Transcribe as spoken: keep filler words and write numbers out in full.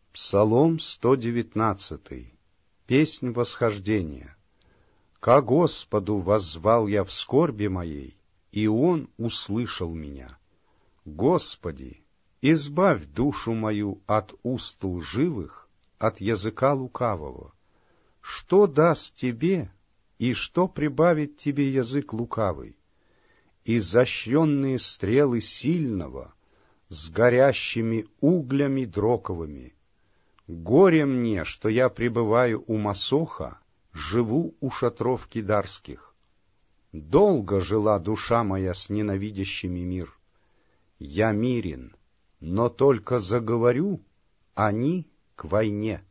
Псалом сто девятнадцатый. Песнь восхождения. «Ко Господу воззвал я в скорби моей, и Он услышал меня. Господи, избавь душу мою от уст лживых, от языка лукавого. Что даст тебе, и что прибавит тебе язык лукавый? Изощренные стрелы сильного, с горящими углями дроковыми. Горе мне, что я пребываю у Масоха, живу у шатров кидарских. Долго жила душа моя с ненавидящими мир. Я мирен, но только заговорю, они к войне.